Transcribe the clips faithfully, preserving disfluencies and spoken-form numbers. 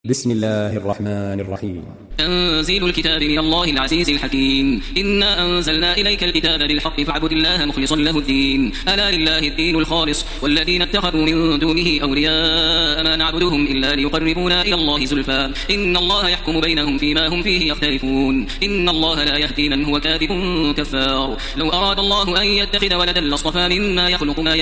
بسم الله الرحمن الرحيم. تنزيل الكتاب من الله العزيز الحكيم. إنا أنزلنا إليك الكتاب بالحق فاعبد الله مخلصا له الدين. ألا لله الدين الخالص والذين اتخذوا من دونه أولياء ما نعبدهم إلا ليقربونا إلى الله زلفى إن الله يحكم بينهم فيما هم فيه يختلفون إن الله لا يهدي من هو كاذب كفار. لو أراد الله أن يتخذ ولدا لاصطفى مما يخلق ما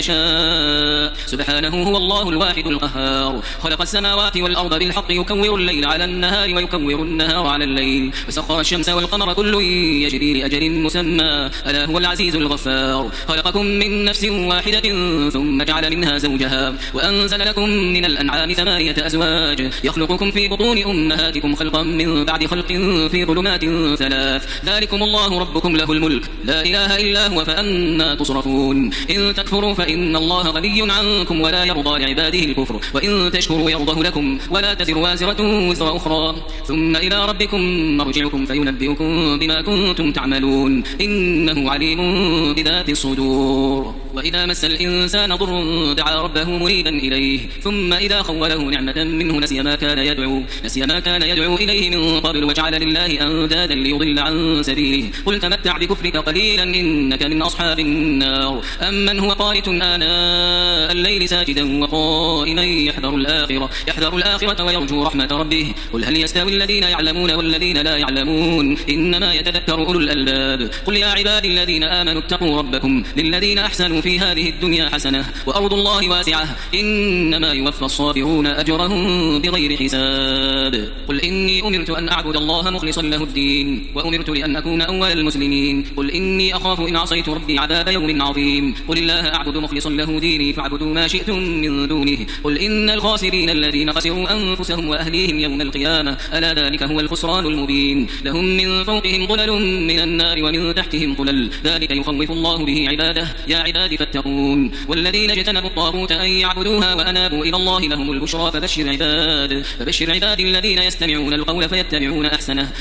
يشاء سبحانه هو الله الواحد القهار. خلق السماوات والأرض بالحق يكور الليل على النهار ويكور النهار على الليل وسخر الشمس والقمر كل يجري لأجل مسمى ألا هو العزيز الغفار. خلقكم من نفس واحدة ثم جعل منها زوجها وأنزل لكم من الأنعام ثمانية أزواج يخلقكم في بطون أمهاتكم خلقا من بعد خلق في ظلمات ثلاث ذلكم الله ربكم له الملك لا إله إلا هو فأنا تصرفون. إن تكفروا فإن الله غني عنكم ولا يرضى لعباده الكفر وإن تشكروا يرضه لكم ولا تزر وازرة وزر أخرى ثم إلى ربكم مرجعكم فينبئكم بما كنتم تعملون إنه عليم بذات الصدور. وإذا مس الإنسان ضر دعا ربه منيبا إليه ثم إذا خوله نعمة منه نسي ما كان يدعو نسي ما كان يدعو إليه من قبل وجعل لله أندادا ليضل عن سبيله قل تمتع بكفرك قليلا إنك من أصحاب النار. أمن هو قانت آناء الليل ساجدا وقائما يحذر الآخرة يحذر الآخرة ويرجو رحمة ربه قل هل يستوي الذين يعلمون والذين لا يعلمون إنما يتذكر أولو الألباب. قل يا عبادي الذين آمنوا اتقوا ربكم للذين أحسنوا في هذه الدنيا حسنة وأرض الله واسعة إنما يوفى الصابرون أجرهم بغير حساب. قل إني أمرت أن أعبد الله مخلصا له الدين وأمرت لأن أكون أول المسلمين. قل إني أخاف إن عصيت ربي عذاب يوم عظيم. قل الله أعبد مخلصا له ديني فاعبدوا ما شئتم من دونه. قل إن الخاسرين الذين خسروا أنفسهم وأهليهم يوم القيامة ألا ذلك هو الخسران المبين. لهم من فوقهم ظلل من النار ومن تحتهم ظلل ذلك يخوف الله به عباده يا عباد فاتقون. والذين اجتنبوا الطاغوت أن يعبدوها وأنابوا إلى الله لهم البشرى فبشر عباد فبشر عباد الذين يستمعون القول فيتبعون أحسنه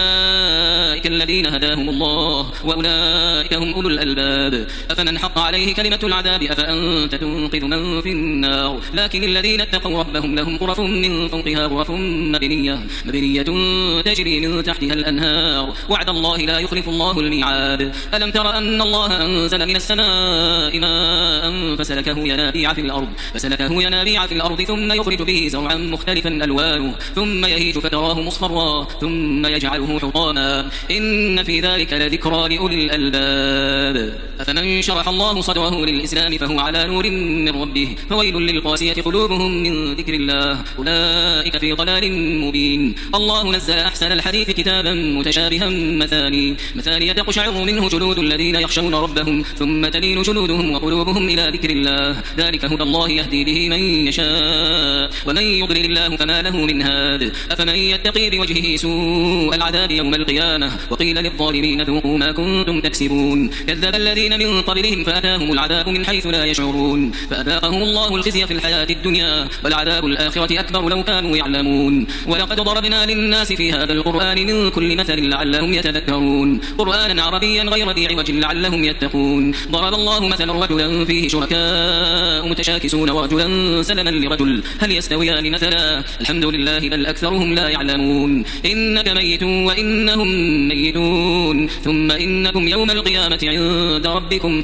أولئك الذين هداهم الله وأولئك هم أولو الألباب. أفمن حق عليه كلمة العذاب أفأنت تنقذ من في النار. لكن الذين اتقوا ربهم لهم غرف من فوقها غرف مبنية مبنية تجري من تحتها الأنهار وعد الله لا يخلف الله الميعاد. ألم تر أن الله أنزل من السماء ماء فسلكه ينابيع في الأرض فسلكه ينابيع في الأرض ثم يخرج به زرعا مختلفا ألوانه ثم يهيج فتراه مصفرا ثم يجعله حطاما إن في ذلك لذكرى لأولي الألباب. أفمن شرح الله صدره للإسلام فهو على نور من ربه فويل للقاسية قلوبهم من ذكر الله أولئك في ضلال مبين. الله نزل أحسن الحديث كتابا متشابها مثاني مثاني تقشعر منه جلود الذين يخشون ربهم ثم تلين جلودهم وقلوبهم إلى ذكر الله ذلك هدى الله يهدي به من يشاء ومن يضلل الله فما له من هاد. أفمن يتقي بوجهه سوء العذاب يوم القيامة وقيل للظالمين ذوقوا ما كنتم تكسبون. كذب الذين من قبلهم فأتاهم العذاب من حيث لا يشعرون فأذاقهم الله الخزي في الحياة الدنيا والعذاب الآخرة أكبر لو كانوا يعلمون. ولقد ضربنا للناس في هذا القرآن من كل مثل لعلهم يتذكرون قرآنا عربيا غير ذي عوج لعلهم يتقون. ضرب الله مثلا رجلا فيه شركاء متشاكسون ورجلا سلما لرجل هل يستويان مثلا الحمد لله بل أكثرهم لا يعلمون. إنك ميت وإنهم ميتون ثم إنكم يوم القيامة عند ربكم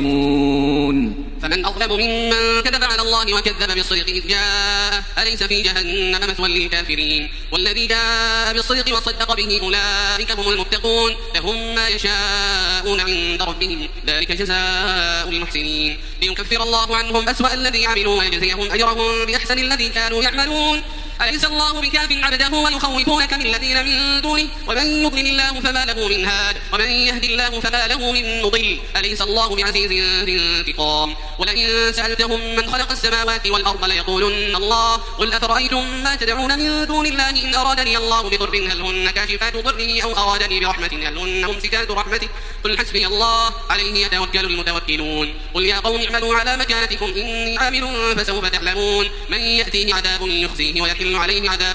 تختصمون. فمن أظلم ممن كذب على الله وكذب بالصدق إذ جاء أليس في جهنم مثوى للكافرين. والذي جاء بالصدق وصدق به أولئك هم المتقون لهم ما يشاءون عند ربهم ذلك جزاء المحسنين. ليكفر الله عنهم أسوأ الذي عملوا ويجزيهم أجرهم بأحسن الذي كانوا يعملون. أليس الله بكاف عبده ويخوفونك من الذين من دونه ومن يضلل الله فما له من هاد ومن يهدي الله فما له من مضل. أليس الله بعزيز ذي انتقام. ولئن سألتهم من خلق السماوات والأرض ليقولن الله قل أفرأيتم ما تدعون من دون الله إن أرادني الله بضر هل هن كاشفات ضره أو أرادني برحمة هل هن ممسكات رحمته قل حسبي الله عليه يتوكل المتوكلون. قل يا قوم اعملوا على مكانتكم إني عامل فسوف تعلمون من يأتيه عذاب يخزيه ويحل عليه عذاب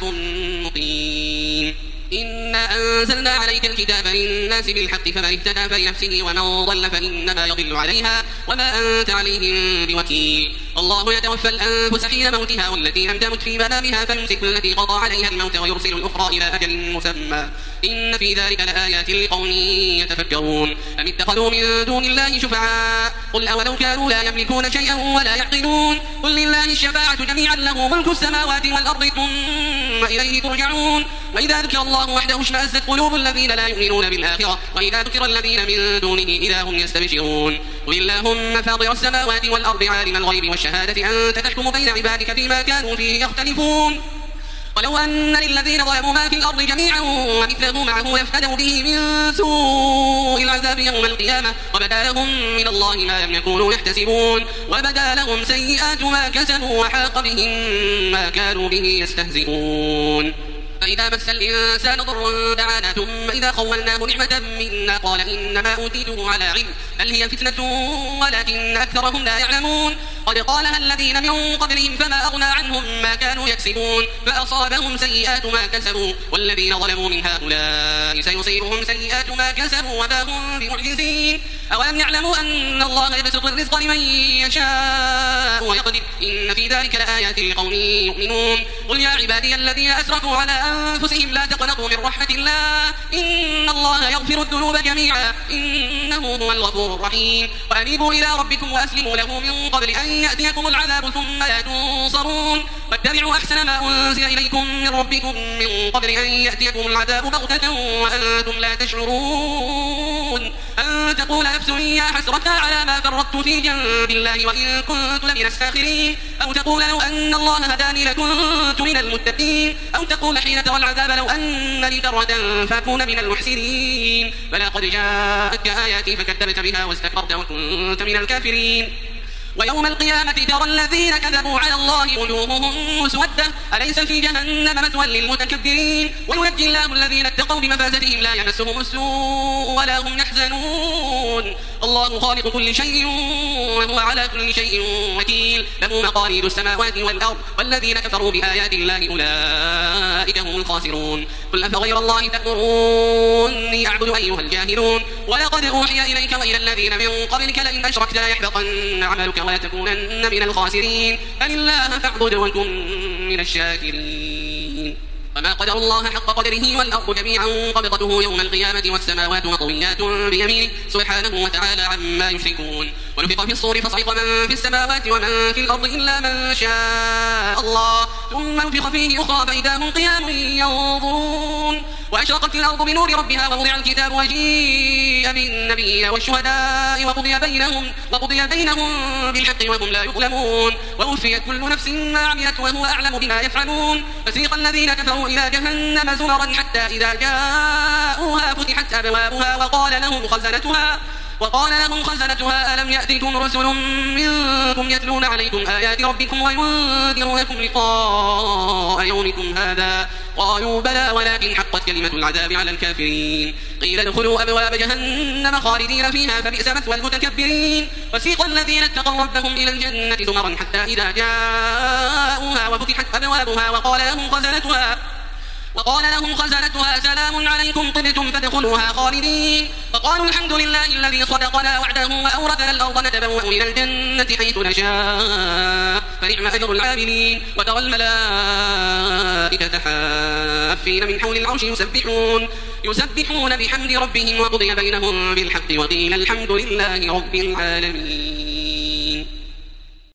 مقيم. إنا أنزلنا عليك الكتاب للناس بالحق فمن اهتدى فلنفسه ومن ضل فإنما يضل عليها وما أنت عليهم بوكيل. الله يتوفى الأنفس حين موتها والتي لم تمت في منامها فيمسك التي قضى عليها الموت ويرسل الأخرى إلى أجل مسمى إن في ذلك لآيات لقوم يتفكرون أم اتخذوا من دون الله شفعاء قل أولو كانوا لا يملكون شيئا ولا يعقلون قل لله الشفاعة جميعا له ملك السماوات والأرض ثم إليه ترجعون وإذا ذكر الله وحده اشمأزت قلوب الذين لا يؤمنون بالآخرة وإذا ذكر الذين من دونه إذا هم يستبشرون قل اللهم فاطر السماوات والأرض عالم الغيب والشهادة أنت تحكم بين عبادك فيما كانوا فيه يختلفون ولو أن للذين ظلموا ما في الأرض جميعا ومثله معه يفتدوا به من سوء العذاب يوم القيامة وبدا لهم من الله ما لم يكونوا يحتسبون وبدا لهم سيئات ما كسبوا وحاق بهم ما كانوا به يستهزئون فإذا مس الإنسان ضر دعانا ثم إذا خولناه نعمة منا قال إنما أوتيته على علم بل هي فتنة ولكن أكثرهم لا يعلمون قد قالها الذين من قبلهم فما أغنى عنهم ما كانوا يكسبون فأصابهم سيئات ما كسبوا والذين ظلموا من هؤلاء سيصيبهم سيئات ما كسبوا وما هم بمعجزين أولم يعلموا أن الله يبسط الرزق لمن يشاء ويقدر إن في ذلك لآيات لقوم يؤمنون قل يا عبادي الذين أسرفوا على أنفسهم لا تقنطوا من رحمة الله إن الله يغفر الذنوب جميعا إنه هو الغفور الرحيم وأنيبوا إلى ربكم وأسلموا له من قبل أن يأتيكم العذاب ثم لا تنصرون واتبعوا أحسن ما أنزل إليكم من ربكم من قبل أن يأتيكم العذاب بغتة وأنتم لا تشعرون أن تقول نفس يا حسرة على ما فرطت في جنب الله وإن كنت لمن الساخرين أو تقول لو أن الله هداني لكنت من المتقين أو تقول حين ترى العذاب لو أن لي كرة فأكون من المحسنين بلى قد جاءتك آياتي فكذبت بها واستكبرت وكنت من الكافرين ويوم القيامة ترى الذين كذبوا على الله وجوههم مسودة أليس في جهنم مثوى للمتكبرين وينجي الله الذين اتقوا بمفازتهم لا يمسهم السوء ولا هم يحزنون الله خالق كل شيء وهو على كل شيء وكيل له مقاليد السماوات والأرض والذين كفروا بآيات الله أولئك هم الخاسرون قل أفغير الله تأمروني أعبد أيها الجاهلون ولقد أوحي إليك وإلى الذين من قبلك لئن أشركت ليحبطن عملك ولتكونن من الخاسرين فلله فاعبد وكن من الشاكرين وما قدر الله حق قدره والأرض جميعا قبضته يوم القيامة والسماوات مطويات بيمينه سبحانه وتعالى عما يشركون ونفخ في الصور فصعق من في السماوات ومن في الأرض إلا من شاء الله ثم نفخ فيه أخرى فإذا هم قيام ينظرون وأشرقت الأرض بنور ربها ووضع الكتاب وجيء بالنبيين والشهداء وقضي بينهم, وقضي بينهم بالحق وهم لا يظلمون ووفيت كل نفس ما عملت وهو أعلم بما يفعلون فسيق الذين كفروا إلى جهنم زمرا حتى إذا جاءوها فتحت أبوابها وقال لهم خزنتها وقال لهم خزنتها ألم يأتكم رسل منكم يتلون عليكم آيات ربكم وينذرونكم لقاء يومكم هذا قالوا بلى ولكن حقت كلمة العذاب على الكافرين قيل ادخلوا أبواب جهنم خالدين فيها فبئس مثوى المتكبرين وسيق الذين اتقوا ربهم إلى الجنة زمرا حتى إذا جاءوها وفتحت أبوابها وقال لهم خزنتها وقال لهم خزنتها سلام عليكم طبتم فادخلوها خالدين فقالوا الحمد لله الذي صدقنا وعده وأورثنا الأرض نتبوأ من الجنة حيث نشاء فنعم أجر العاملين وترى الملائكة حافين من حول العرش يسبحون يسبحون بحمد ربهم وقضي بينهم بالحق وقيل الحمد لله رب العالمين.